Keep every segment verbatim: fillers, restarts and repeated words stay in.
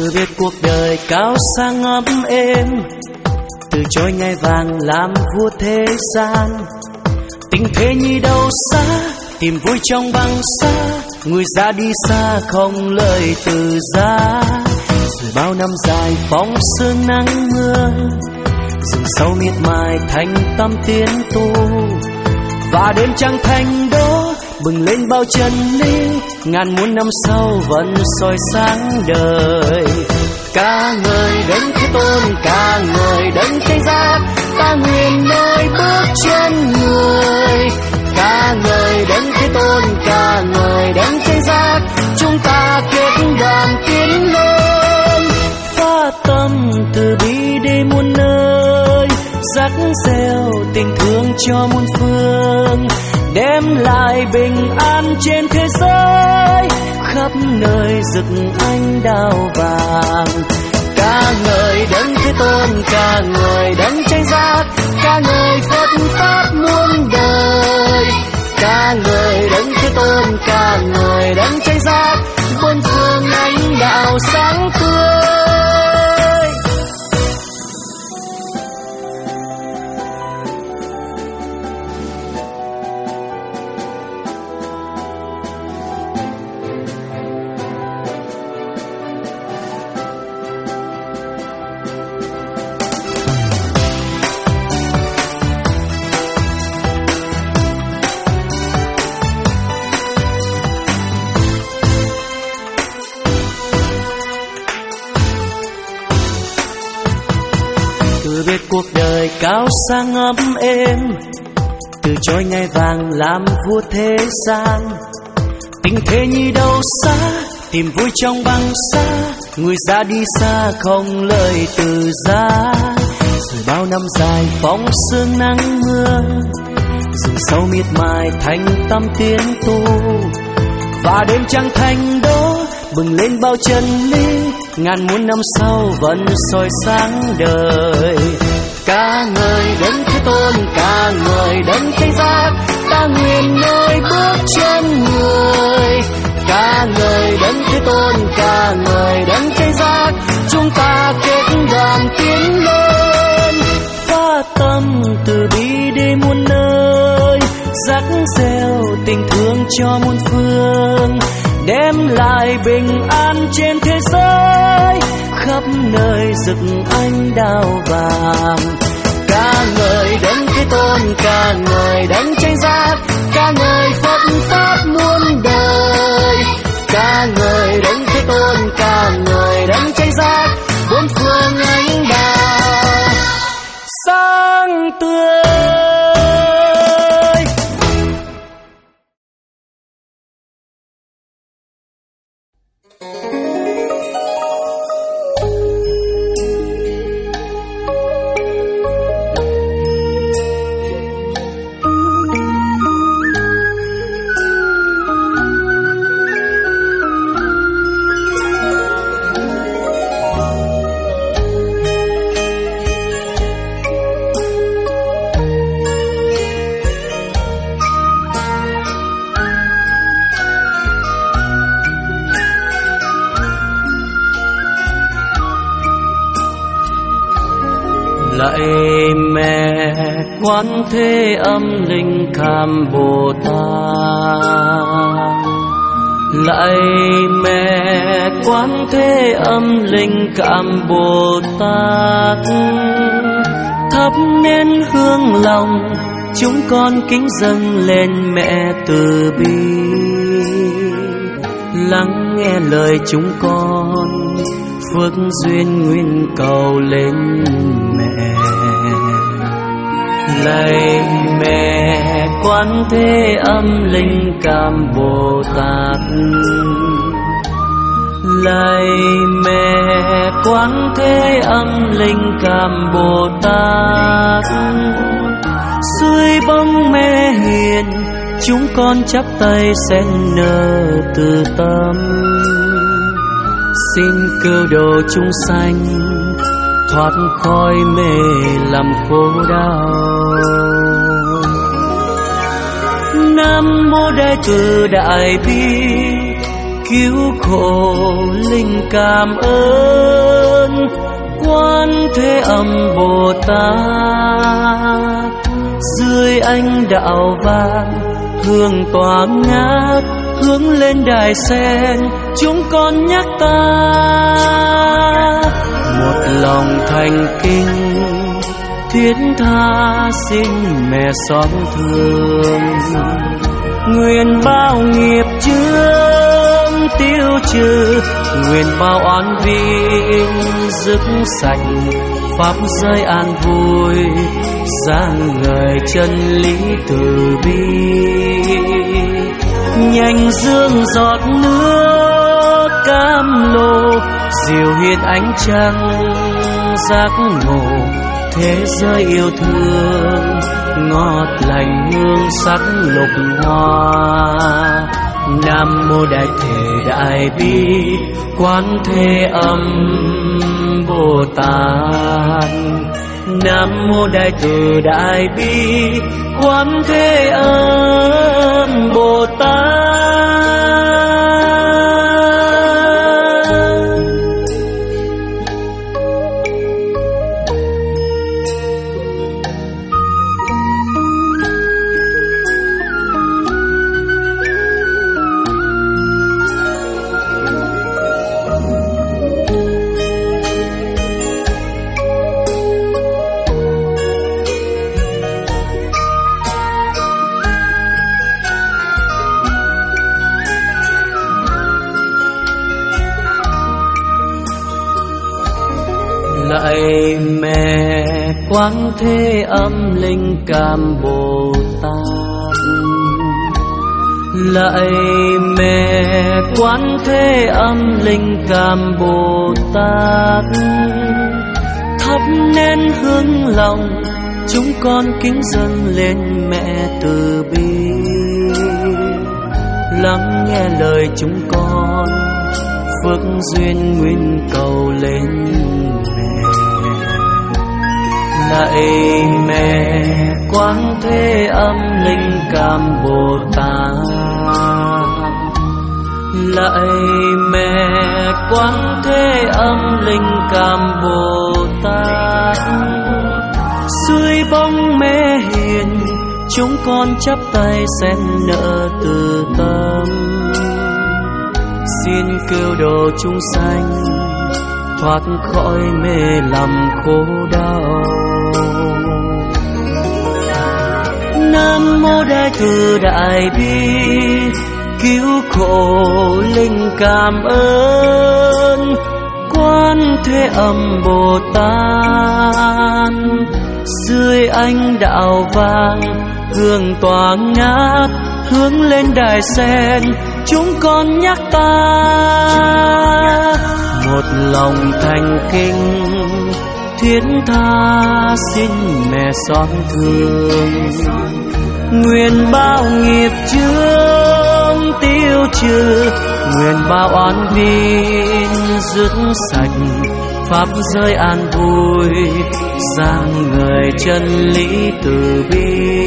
Từ biết cuộc đời cao sang ấm êm, từ chối ngai vàng làm vua thế gian. Tình thế như đâu xa, tìm vui trong băng xa, người ra đi xa không lời từ giá. Rồi bao năm dài phóng sương nắng mưa, rừng sâu miệt mài thành tâm tiến tu. Và đêm trăng thành đô bừng lên bao chân lý, ngàn muôn năm sau vẫn soi sáng đời. Ca ngợi đấng Thế Tôn, ca ngợi đấng Thánh Giác, ta nguyện nơi bước chân người. Ca ngợi đấng Thế Tôn, ca ngợi đấng Thánh Giác, chúng ta kết đoàn tiến lên. Phát tâm từ bi đi muôn nơi, rắc reo tình thương cho muôn phương, đem lại bình an trên thế giới, khắp nơi rực ánh đao vàng. Ca ngợi đấng Thế Tôn, ca ngợi đấng Chánh Giác, ca ngợi Phật pháp muôn đời. Ca ngợi đấng Thế Tôn, ca ngợi đấng Chánh Giác, bốn phương ánh đạo sáng tươi. Biết cuộc đời cao sang ấm êm, từ chối ngai vàng làm vua thế gian. Tình thế như đâu xa, tìm vui trong băng xa, người ra đi xa không lời từ giá. Rồi bao năm dài phóng sương nắng mưa, rừng sâu miệt mài thành tâm tiến tu. Và đêm trăng thành đô bừng lên bao chân lý, ngàn muôn năm sau vẫn soi sáng đời. Ca ngợi đấng Thế Tôn, ca ngợi đấng Thánh Giác, ta nguyện nơi bước chân người. Ca ngợi đấng Thế Tôn, ca ngợi đấng Thánh Giác, chúng ta kết đoàn tiến lên. Phát tâm từ bi đi muôn nơi, rắc reo tình thương cho muôn phương, đem lại bình an trên thế giới, khắp nơi rực ánh đao vàng. Ca ngợi đấng Thế Tôn, ca ngợi đấng Chánh Giác, ca ngợi Phật pháp muôn đời. Ca ngợi đấng Thế Tôn, ca ngợi đấng Chánh Giác, bốn phương ánh đao sáng tươi. Lạy mẹ Quán Thế Âm Linh Cam Bồ Tát, lạy mẹ Quán Thế Âm Linh Cam Bồ Tát, thắp nén hương lòng chúng con kính dâng lên mẹ từ bi. Lắng nghe lời chúng con, phước duyên nguyên cầu lên mẹ. Lạy mẹ Quán Thế Âm Linh Cam Bồ Tát, lạy mẹ Quán Thế Âm Linh Cam Bồ Tát, dưới bóng mẹ hiền chúng con chắp tay sen nở từ tâm, xin cứu độ chúng sanh thoát khỏi mê lầm khổ đau. Nam mô Đại Từ Đại Bi, cứu khổ linh cảm ơn Quán Thế Âm Bồ Tát. Dưới ánh đạo vàng hương tỏa ngát, hướng lên đài sen chúng con nhắc ta một lòng thành kính thiết tha xin mẹ xót thương. Nguyện bao nghiệp chướng tiêu trừ, nguyện bao oán vi dứt sạch, pháp giới an vui giang người chân lý từ bi. Nhanh dương giọt nước cam lồ, dịu hiền ánh trăng giác ngộ, thế giới yêu thương ngọt lành hương sắc lục hoa. Nam mô Đại Thể Đại Bi Quán Thế Âm Bồ Tát. Nam mô Đại Từ Đại Bi Quán Thế Âm Bồ Tát. Lạy mẹ Quán Thế Âm Linh Cảm Bồ Tát. Lạy mẹ Quán Thế Âm Linh Cảm Bồ Tát. Thắp nén hương lòng chúng con kính dâng lên mẹ từ bi. Lắng nghe lời chúng con, phước duyên nguyên cầu lên mẹ. Lạy mẹ Quán Thế Âm Linh Cảm Bồ Tát. Lạy mẹ Quán Thế Âm Linh Cảm Bồ Tát. Dưới bóng mẹ hiền chúng con chắp tay xen nợ từ tâm, xin kêu độ chúng sanh thoát khỏi mê lầm khổ đau. Nam mô Đại Từ Đại Bi cứu khổ linh cảm ơn Quán Thế Âm Bồ Tát. Dưới ánh đạo vàng hương tỏa ngát, hướng lên đài sen chúng con nhắc ta một lòng thành kính thiết tha xin mẹ xót thương. Nguyện bao nghiệp chướng tiêu trừ, nguyện bao oán vi dứt sạch, pháp giới an vui giang người chân lý từ bi.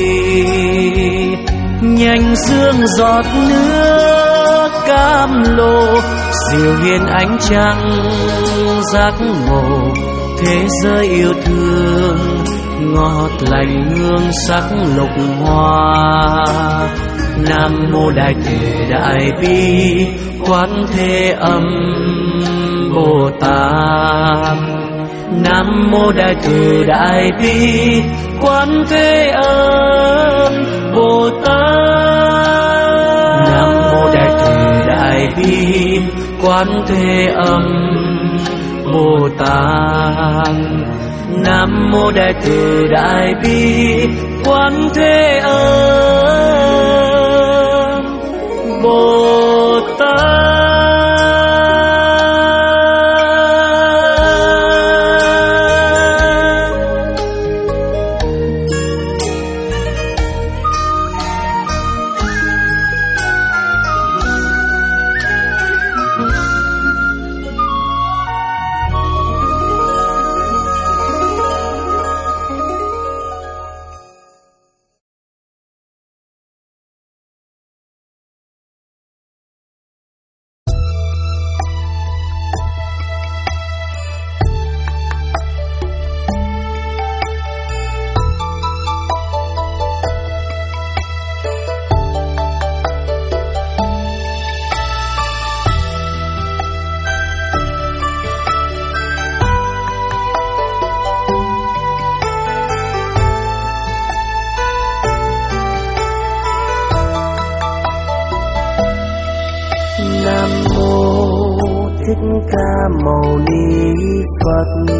Nhanh dương giọt nước cam lồ, dịu hiền ánh trăng giác ngộ, thế giới yêu thương ngọt lành hương sắc lục hoa. Nam mô Đại Thể Đại Bi Quán Thế Âm Bồ Tát. Nam mô Đại Từ Đại Bi Quán Thế Âm Bồ Tát. Nam mô Đại Từ Đại Bi Quán Thế Âm Bồ Tát. Nam mô Đại Từ Đại Bi Quán Thế Âm Bồ Tát. Mâu Ni Phật.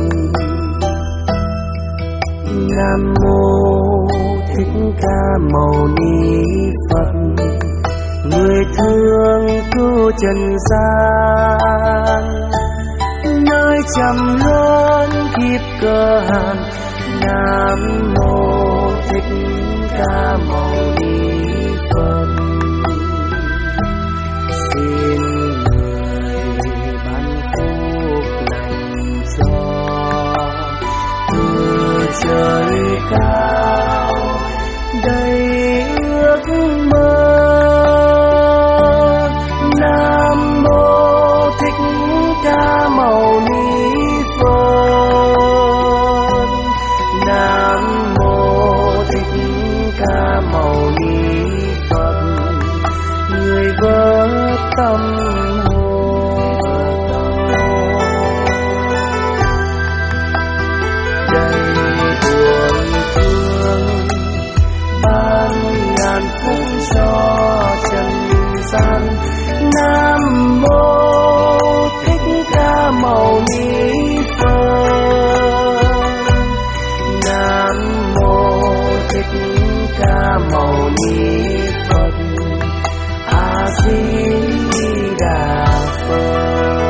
Nam mô Thích Ca Mâu Ni Phật. Người thương cứu trần gian, nơi trầm luân kiếp cơ hàn. Nam mô Thích Ca Mâu Ni Phật. Xin người ban phúc lành cho từ trời cao đầy ước mơ. Nam mô Thích Ca Mâu Ni Phật. Nam mô Thích Ca Mâu Ni Phật. Người vỡ tâm hồn đầy buồn thương, ban ngàn phúc cho trần gian. Nam mô Thích Ca Mâu Ni Phật. Nam mô Thích Ca Mâu Ni Phật. A Di Đà Phật.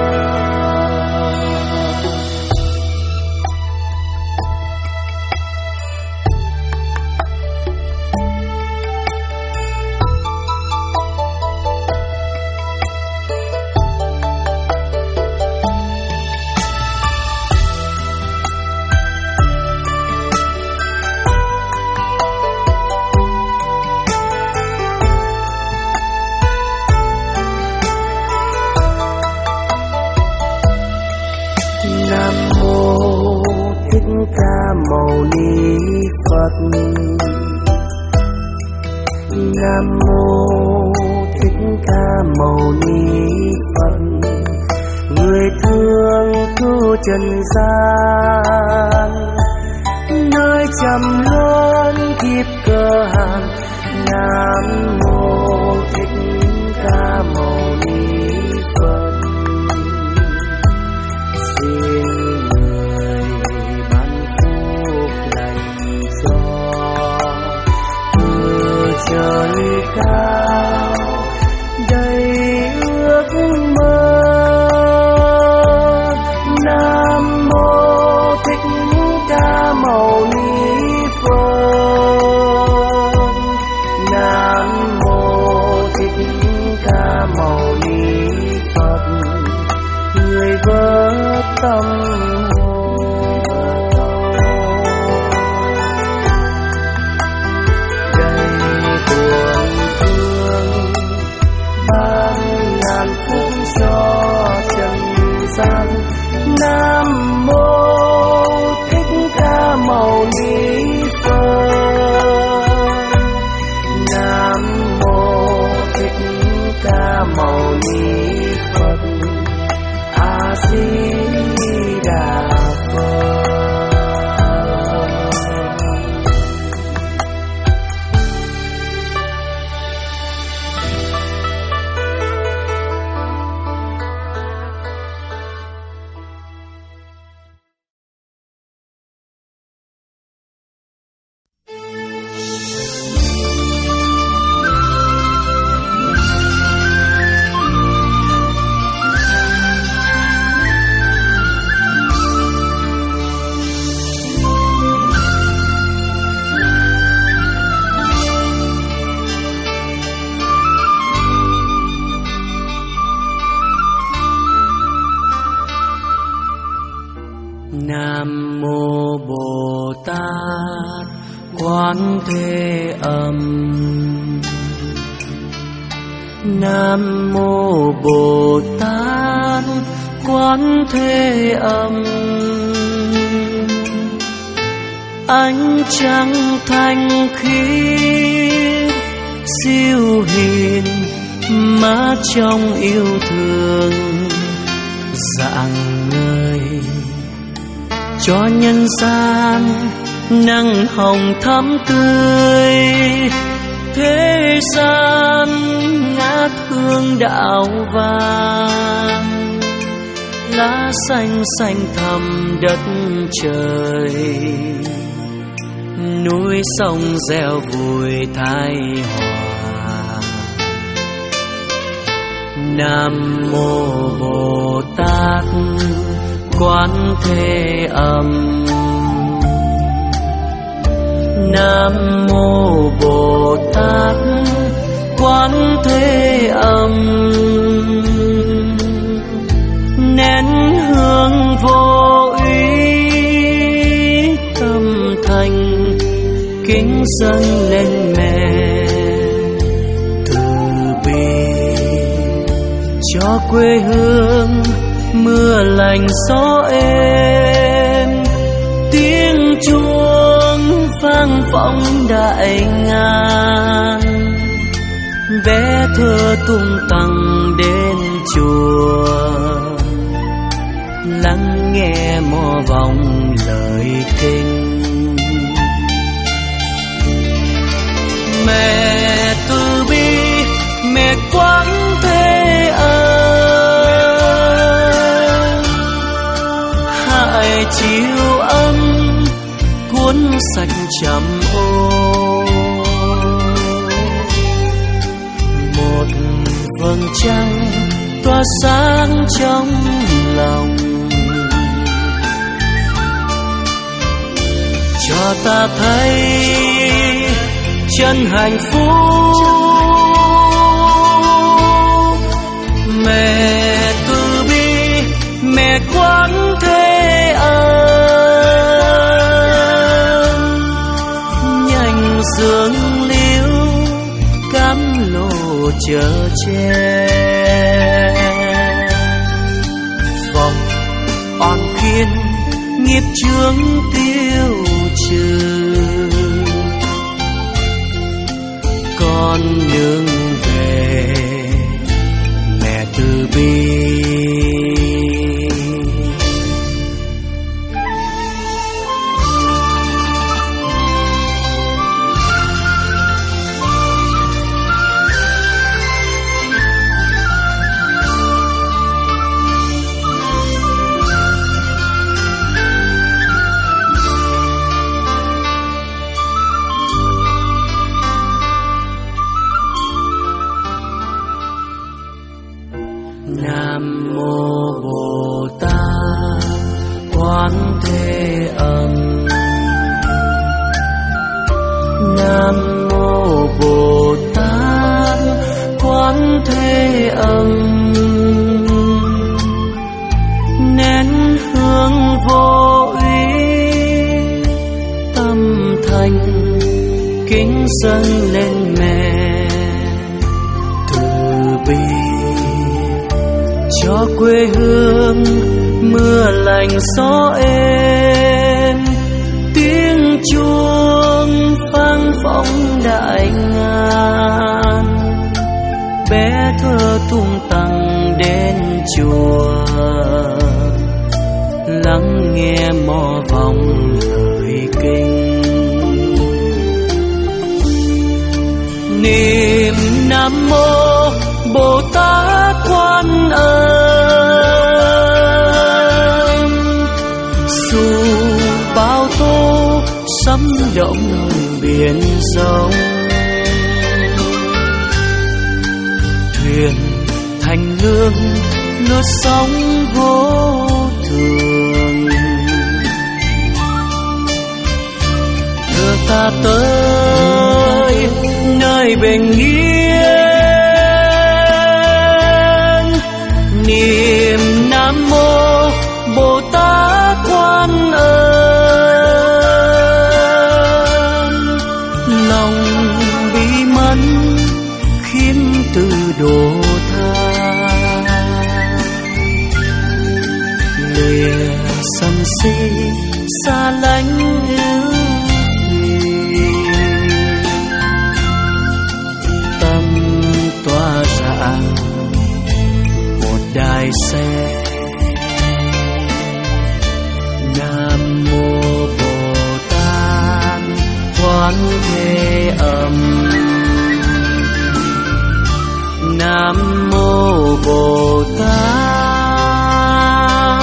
Nam mô Thích Ca Mâu Ni Phật. Nam mô Thích Ca Mâu Ni Phật. Người thương cứu trần gian, nơi trầm luân kiếp cơ hàn. Nam mô Thích Ca Mâu Ni Phật. Xin người ban phúc lành cho từ trời cao đầy ước mơ. Nam mô Thích Ca Mâu Ni Phật. Nam mô Thích Ca Mâu Ni Phật. Người vỡ tâm hồn đầy buồn thương, ban ngàn phúc cho trần gian. Nam mô Thích Ca Mâu Ni Phật. Nam mô Thích Ca Mâu Ni Phật. A Di Đà Phật. Nam mô Bồ Tát Quán Thế Âm. Nam mô Bồ Tát Quán Thế Âm. Ánh trăng thanh khiết siêu hiền, má trong yêu thương dạng người, cho nhân gian nắng hồng thắm tươi. Thế gian ngát hương đạo vàng, lá xanh xanh thẳm đất trời, núi sông reo vui thái hòa. Nam mô Bồ Tát Quán Thế Âm. Nam mô Bồ Tát Quán Thế Âm. Nén hương vô úy tâm thành, kính dâng lên mẹ từ bi, cho quê hương mưa lành gió êm, tiếng chuông vang vọng đại ngàn. Bé thơ tung tăng đến chùa, lắng nghe mò vòng lời kinh. Mẹ từ bi, mẹ Quán Thế Âm, hãy chiếu ấm cuốn sạch trầm ô. Một vầng trăng tỏa sáng trong lòng, cho ta thấy chân hạnh phúc. Mẹ từ bi, mẹ Quán Thế Âm, nhanh dương liễu cam lộ chở che. Vòng oan khiên nghiệp chướng tiêu trừ, con nương về mẹ từ bi. Nam mô Bồ Tát Quán Thế Âm. Nam mô Bồ Tát Quán Thế Âm. Nén hương vô úy tâm thành, kính dâng lên mẹ từ bi, cho quê hương mưa lành gió êm, tiếng chuông vang vọng đại ngàn. Bé thơ tung tăng đến chùa, lắng nghe mò vòng lời kinh. Niệm Nam mô Bồ Tát Quan Âm, dù bao tố sấm động biển rộng, thuyền thành lương lướt sóng vô thường. Đưa ta tới nơi bình yên. Niệm Nam mô Bồ Tát Quan Âm, lòng bí mẫn khiêm từ độ tha. Lìa sân si xa lánh ưu phiền, tâm tỏa rạng đại xe. Nam mô Bồ Tát Quán Thế Âm. Nam mô Bồ Tát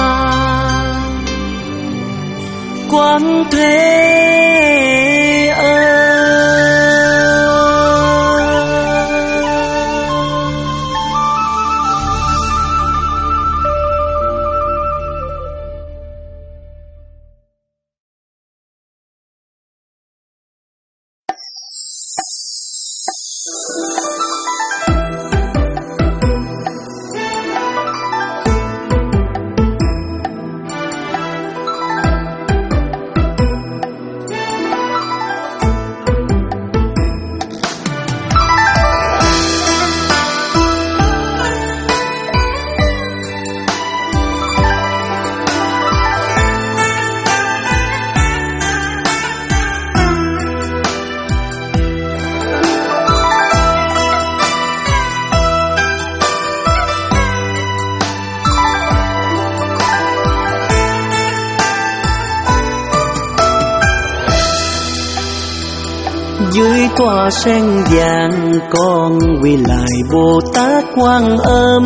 vắng thế ơi. Dưới tòa sen vàng con quy lại Bồ Tát Quan Âm,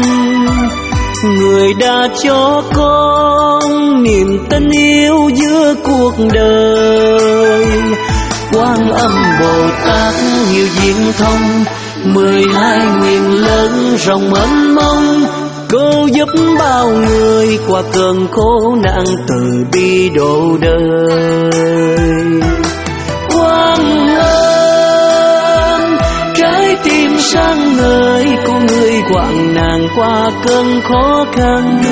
người đã cho con niềm tin yêu giữa cuộc đời. Quan Âm Bồ Tát nhiều diện thông, mười hai nguyện lớn rộng mênh mông, cứu giúp bao người qua cơn khổ nạn từ bi độ đời. Quan Âm, trái tim sáng ngời của người hoạn nạn qua cơn khó khăn.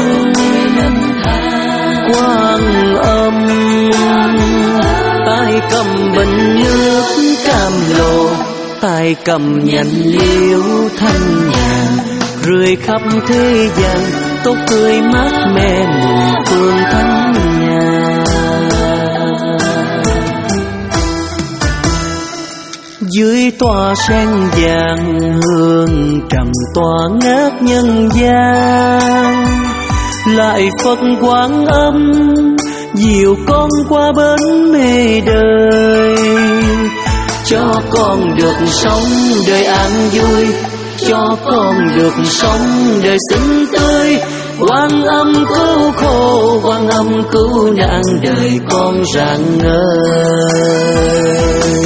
Quan Âm, tay cầm bình nước cam lồ, tay cầm nhành liễu thanh nhàn, rơi khắp thế gian tốt tươi mát mẻ mùi phương thánh nhà. Dưới tòa sen vàng hương trầm tỏa ngát nhân gian, lại Phật Quan Âm dìu con qua bến mê đời. Cho con được sống đời an vui, cho con được sống đời xinh tươi. Quan Âm cứu khổ, Quan Âm cứu nạn đời con rạng ngời.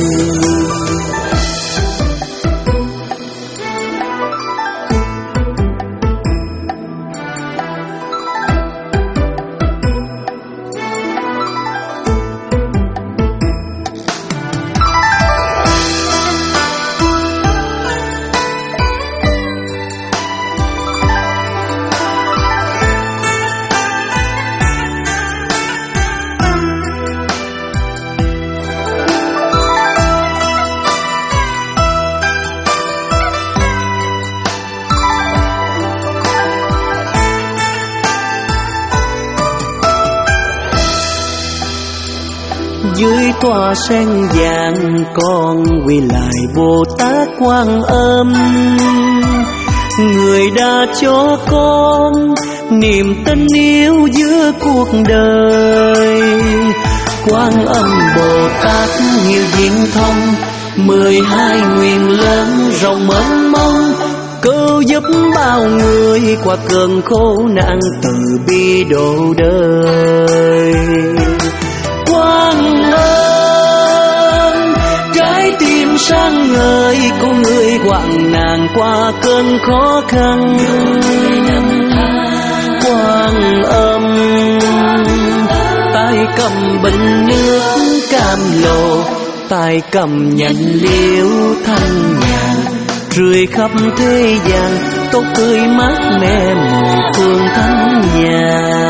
Dưới tòa sen vàng con quy lại Bồ Tát Quan Âm, người đã cho con niềm tin yêu giữa cuộc đời. Quan Âm Bồ Tát nhiều diện thông, mười hai nguyện lớn rộng mênh mông, cứu giúp bao người qua cơn khổ nạn từ bi độ đời. Quan Âm, trái tim sáng ngời của người hoạn nạn qua cơn khó khăn. Quan Âm, tay cầm bình nước cam lồ, tay cầm nhành liễu thanh nhàn, rơi khắp thế gian tốt tươi mát mẻ mùi phương thánh nhà.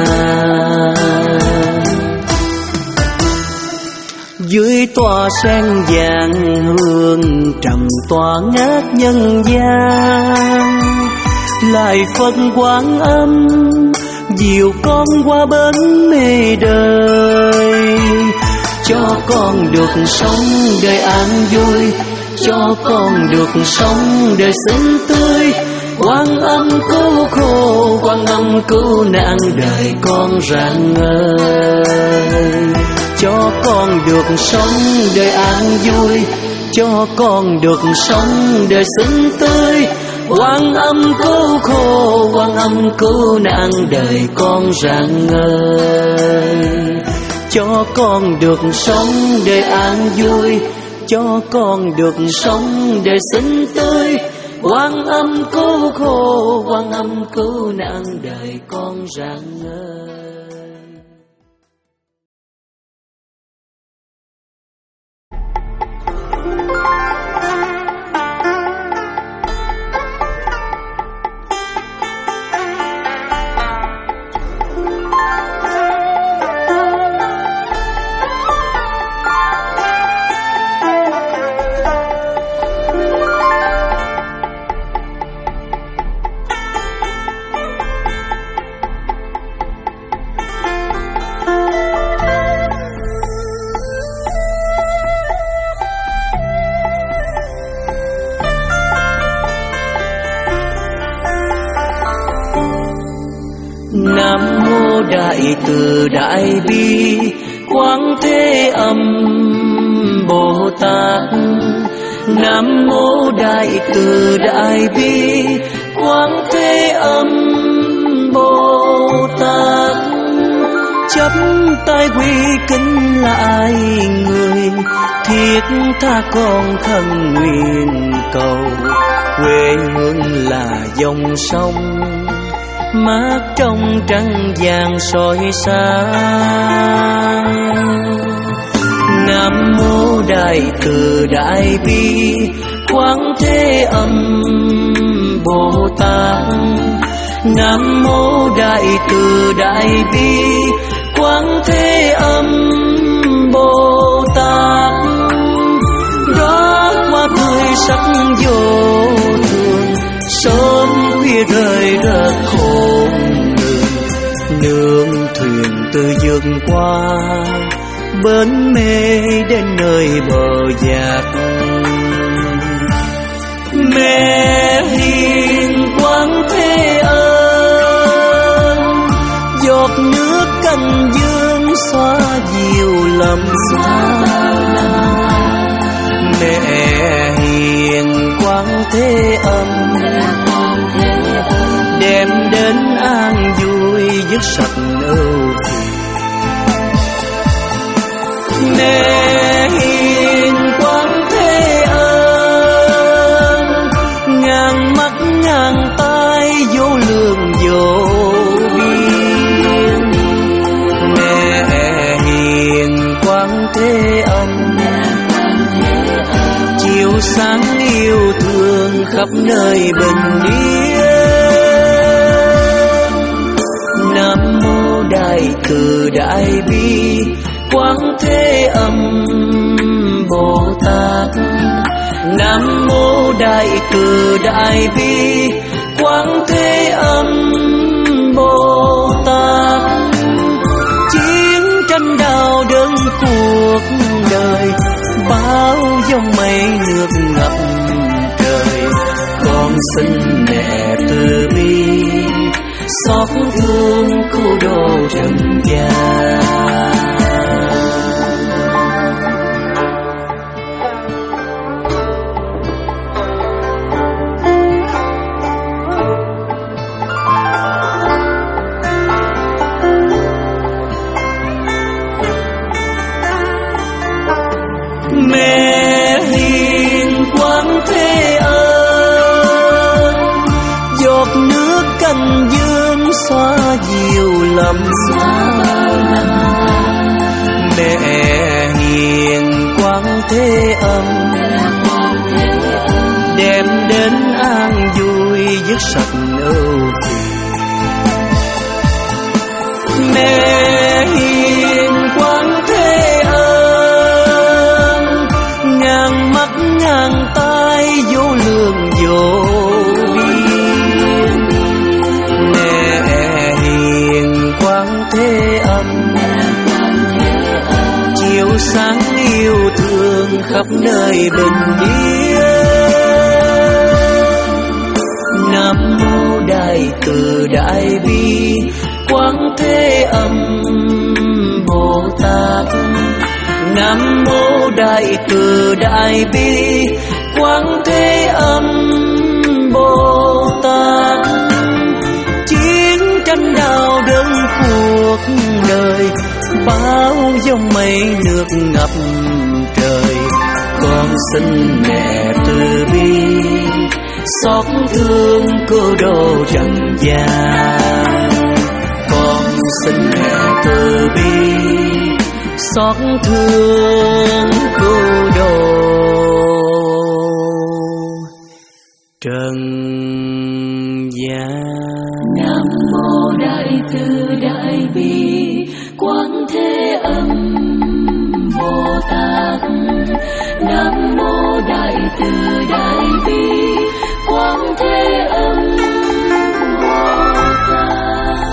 Dưới tòa sen vàng hương trầm tỏa ngát nhân gian, lại Phật Quan Âm dìu con qua bến mê đời. Cho con được sống đời an vui, cho con được sống đời xinh tươi. Quan Âm cứu khổ, Quan Âm cứu nạn đời con rạng ngời. Cho con được sống đời an vui, cho con được sống đời xinh tươi. Quan Âm cứu khổ, Quan Âm cứu nạn đời con rạng ngời. cho con được sống đời an vui, cho con được sống đời xinh tươi. Quan âm cứu khổ, quan âm cứu nạn đời con rạng ngời. Nam mô Đại Từ Đại Bi Quán Thế Âm Bồ Tát. Nam mô Đại Từ Đại Bi Quán Thế Âm Bồ Tát. Chắp tay quy kính lại người, thiết tha con thân nguyện cầu. Quê hương là dòng sông mát trong trăng vàng soi sáng. Nam mô Đại Từ Đại Bi Quán Thế Âm Bồ Tát. Nam mô Đại Từ Đại Bi Quán Thế Âm Bồ Tát. Đó hoa tươi sắc vô thường, sớm khuya rơi rớt khôn đường. Nương thuyền từ dương qua bến mê đến nơi bờ dạt. Mẹ hiền Quán Thế Âm, giọt nước canh dương xóa dịu lầm xa. Mẹ hiền Quán Thế Âm, đem đến an vui dứt sạch ưu phiền. Mẹ hiền Quán Thế Âm, ngàn mắt ngàn tay vô lượng vô biên. Mẹ hiền Quán Thế Âm, chiếu sáng yêu thương khắp nơi bình yên. Nam mô Đại Từ Đại Bi Quán Thế Âm Bồ Tát. Nam mô Đại Từ Đại Bi Quán Thế Âm Bồ Tát. Chiến tranh đau đớn cuộc đời, bao giông mây nước ngập trời. Con xin mẹ từ bi xót thương cứu độ trần gian. Mẹ hiền Quán Thế Âm, giọt nước canh dương xóa dịu lầm xa. Mẹ hiền Quán Thế Âm, đem đến an vui dứt sạch ưu phiền. Mẹ hiền Quán Thế Âm, ngàn mắt ngàn tay vô lượng vô biên. Mẹ hiền Quán Thế Âm, chiếu sáng yêu thương khắp nơi bình yên. Nam mô Đại Từ Đại Bi Quán Thế Âm Bồ Tát. Nam mô Đại Từ Đại Bi Quán Thế Âm Bồ Tát. Chiến tranh đau đớn thương cuộc đời, bao giông mây nước ngập trời. Con xin mẹ từ bi, xót thương cô đồ trần gian. Con xin mẹ từ bi, xót thương cô đồ trần gian. Nam mô Đại Từ Đại Bi Quán Thế Âm Bồ Tát. Nam mô Đại Từ Đại Bi Quán Thế Âm Bồ Tát.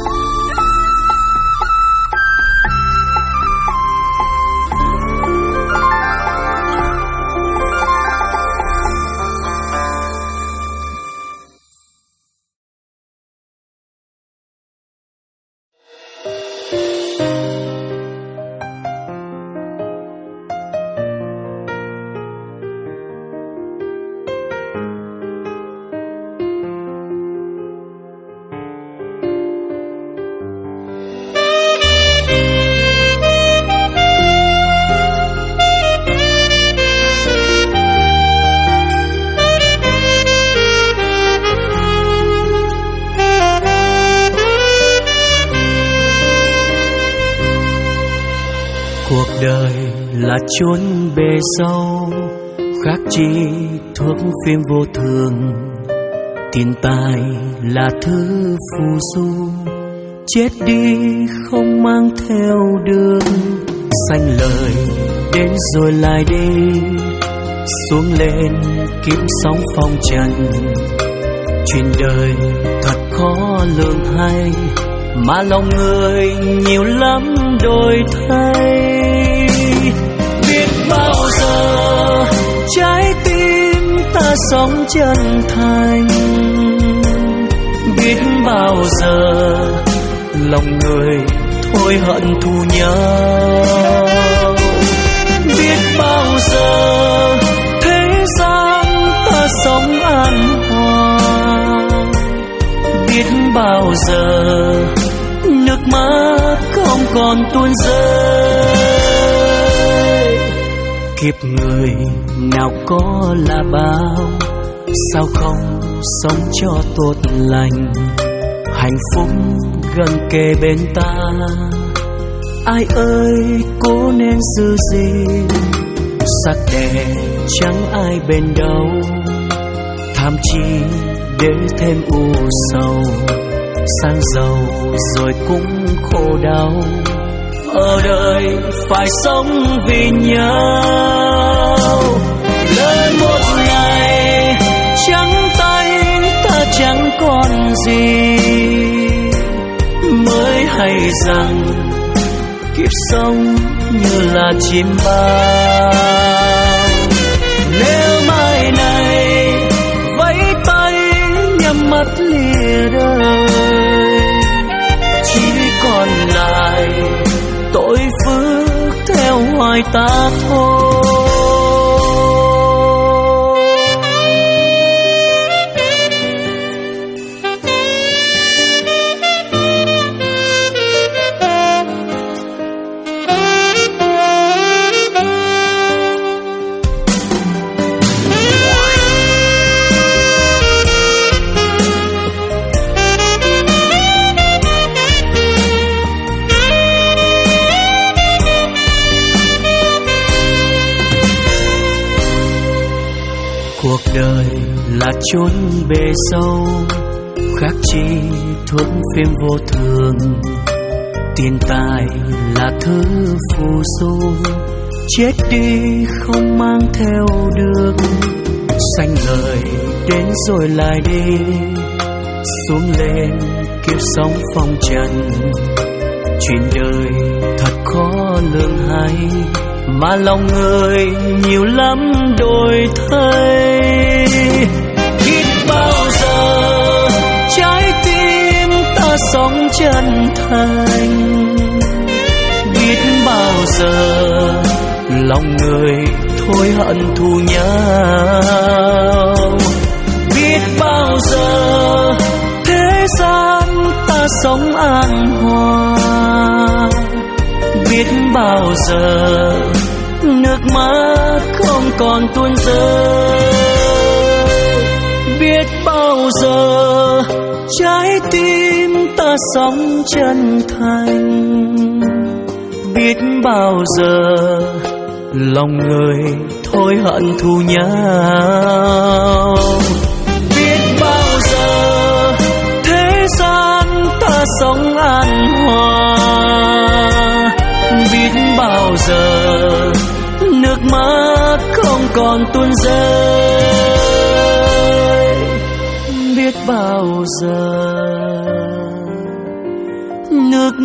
Cuộc đời là chốn bề sâu, khác chi thuốc phiêm vô thường. Tiền tài là thứ phù du, chết đi không mang theo đường. Sanh lời đến rồi lại đi, xuống lên kiếp sóng phong trần. Chuyện đời thật khó lường hay, mà lòng người nhiều lắm đổi thay. Biết bao giờ trái tim ta sống chân thành, biết bao giờ lòng người thôi hận thù nhau. Biết bao giờ thế gian ta sống an hòa, biết bao giờ nước mắt không còn tuôn rơi. Kiếp người nào có là bao, sao không sống cho tốt lành. Hạnh phúc gần kề bên ta, ai ơi cố nên giữ gìn. Sắc đẹp chẳng ai bên đâu, tham chi để thêm u sầu. Sang giàu rồi cũng khổ đau, ở đời phải sống vì nhau. Lớn một ngày trắng tay ta chẳng còn gì, mới hay rằng kiếp sống như là chim bao. Nếu mai này vẫy tay nhắm mắt lìa đời, chỉ còn lại tội phước theo hoài ta thôi. Cuộc đời là chốn bề sâu, khác chi thuốc phiêm vô thường. Tiền tài là thứ phù du, chết đi không mang theo được. Sanh lời đến rồi lại đi, xuống lên kiếp sống phong trần. Chuyện đời thật khó lường hay, mà lòng người nhiều lắm đổi thay. Biết bao giờ trái tim ta sống chân thành, biết bao giờ lòng người thôi hận thù nhau. Biết bao giờ thế gian ta ta sống an hòa. Biết bao giờ nước mắt không còn tuôn rơi, biết bao giờ trái tim ta sống chân thành, biết bao giờ lòng người thôi hận thù nhau. Biết bao giờ thế gian ta sống an hòa, biết bao giờ nước mắt không còn tuôn rơi, biết bao giờ nước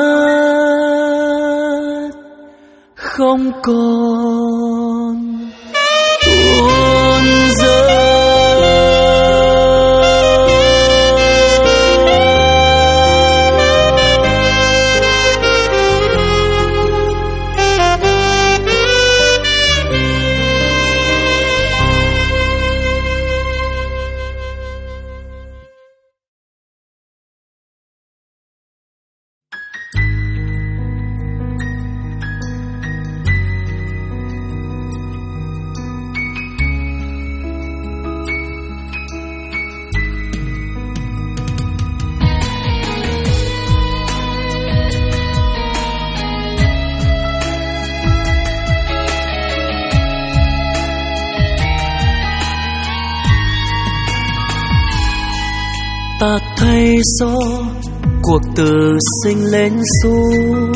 mắt không còn tuôn rơi. Ta thấy gió cuộc từ sinh lên xuống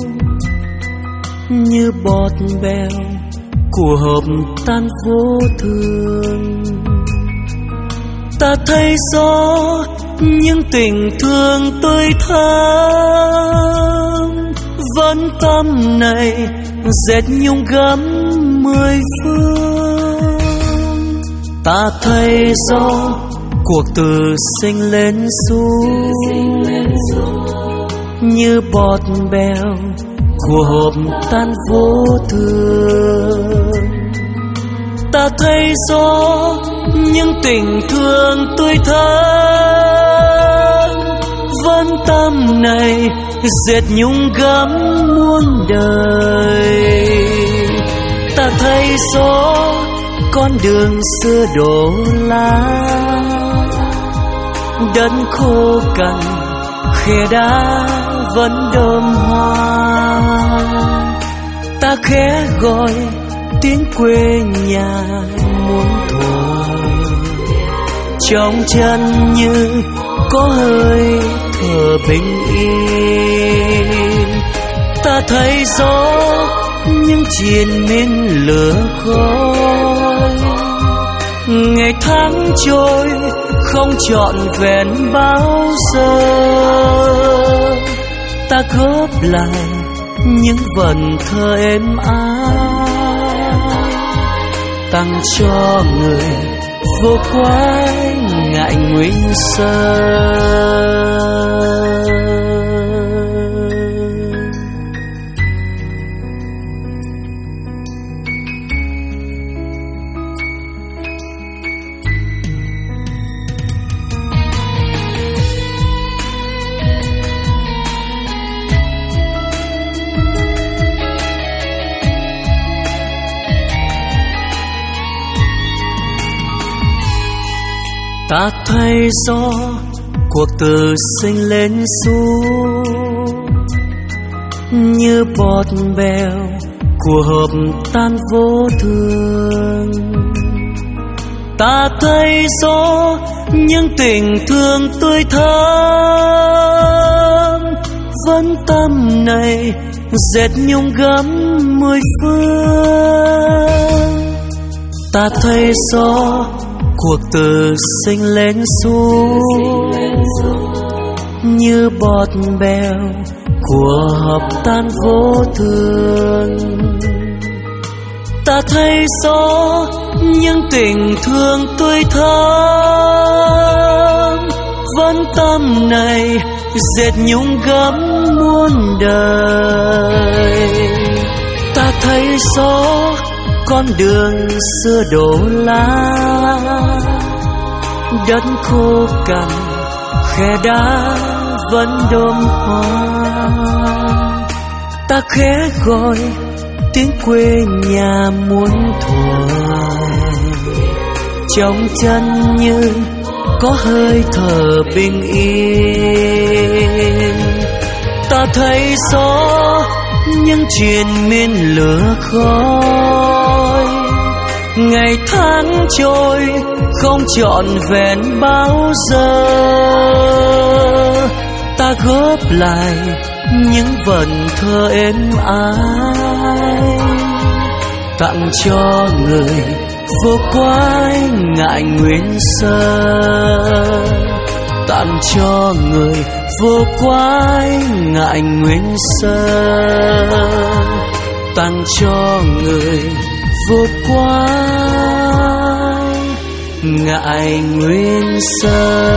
như bọt bèo của hộp tan vô thường. Ta thấy gió những tình thương tươi thắm, vẫn tâm này dệt nhung gấm mười phương. Ta thấy gió cuộc từ sinh lên xuống như bọt bèo của hộp tan vô thường. Ta thấy gió những tình thương tươi thắm, vẫn tâm này dệt nhung gấm muôn đời. Ta thấy gió con đường xưa đổ lá, đất khô cằn khe đá vẫn đơm hoa. Ta khẽ gọi tiếng quê nhà muôn thuở, trong chân như có hơi thở bình yên. Ta thấy gió những triền miên lửa khói, ngày tháng trôi không trọn vẹn bao giờ. Ta góp lại những vần thơ êm ái, tặng cho người vô quái ngại nguyên sơ. Ta thấy gió cuộc từ sinh lên xuống như bọt bèo của hộp tan vô thường. Ta thấy gió những tình thương tươi thắm, vẫn tâm này dệt nhung gấm mười phương. Ta thấy gió cuộc từ sinh lên xuống như bọt bèo của hộp tan vô thường. Ta thấy gió những tình thương tươi thắm, vẫn tâm này dệt nhung gấm muôn đời. Ta thấy gió con đường xưa đổ lá, đất khô cằn khe đá vẫn đơm hoa. Ta khẽ gọi tiếng quê nhà muôn thuở, trong chân như có hơi thở bình yên. Ta thấy rõ những chuyện miên lửa khói, ngày tháng trôi không trọn vẹn bao giờ. Ta góp lại những vần thơ êm ái, tặng cho người vô quái ngại nguyên sơ, tặng cho người vô quái ngại nguyên sơ, tặng cho người vô quái ngại nguyên sơ.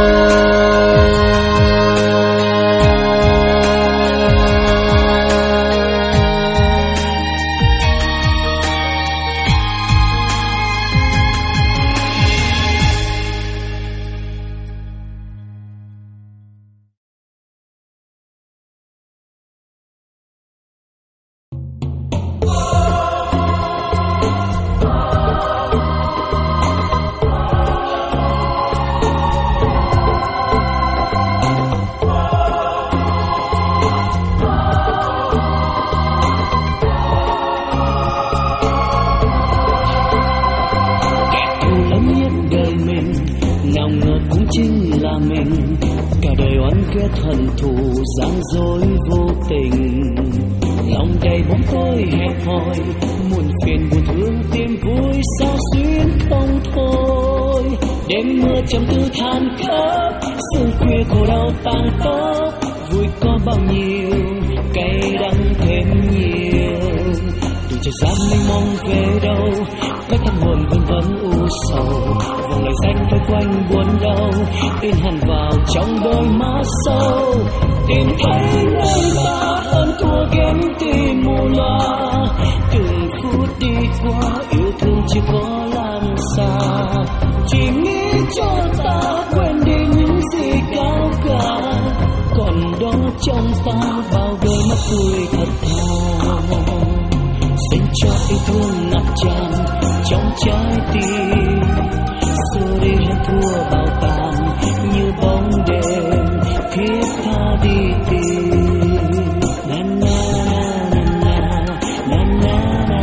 Hận thù gian dối vô tình, lòng đầy bóng tối hẹp hòi, muộn phiền buồn thương tìm vui sao xuyên không thôi. Đêm mưa trong tư than khóc, sương khuya khổ đau tàn tóc, vui có bao nhiêu cay đắng thêm nhiều. Đừng cho dám mênh mông về đâu, cách tâm hồn vương vấn u sầu, vòng lời danh phải quanh buồn đau, in hằn vào trong đôi mắt sâu. Tìm thấy nơi ta hơn thua kém tìm mù loa, từng phút đi qua yêu thương chưa có lan xa. Chỉ nghĩ cho ta quên đi những gì cao cả, còn đó trong ta bao đôi mắt tươi thật thà. Dành cho yêu thương ngập tràn trong trái tim, xưa đi hết thua bao tàn như bóng đêm thiết tha đi tìm. Na na na na na na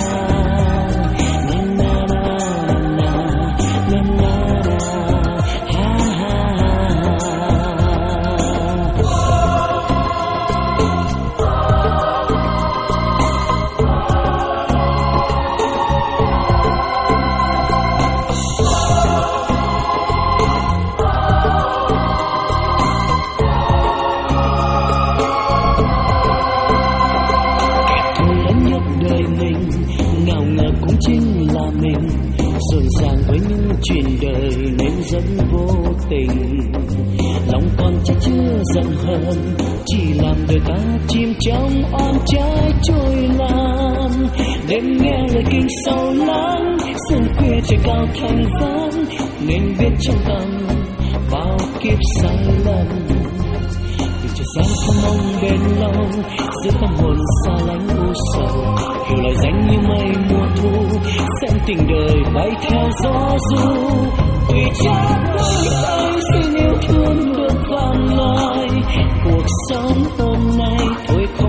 na na na na na ha ha. Chuyện đời nên rất vô tình, lòng còn chắc chưa giận hờn, chỉ làm đời ta chìm trong oan trái trôi lan. Đêm nghe lời kinh sâu lắng, sương khuya trời cao thành vắng, nên biết trong tâm bao kiếp sai lầm. Đừng cho gian không mong bên lâu, giữa tâm hồn xa lánh u sầu, hiểu lời danh như mây mùa thu, xem tình đời bay theo gió du. Vì chắc đôi tay xin yêu thương được vang lời, cuộc sống hôm nay thôi khó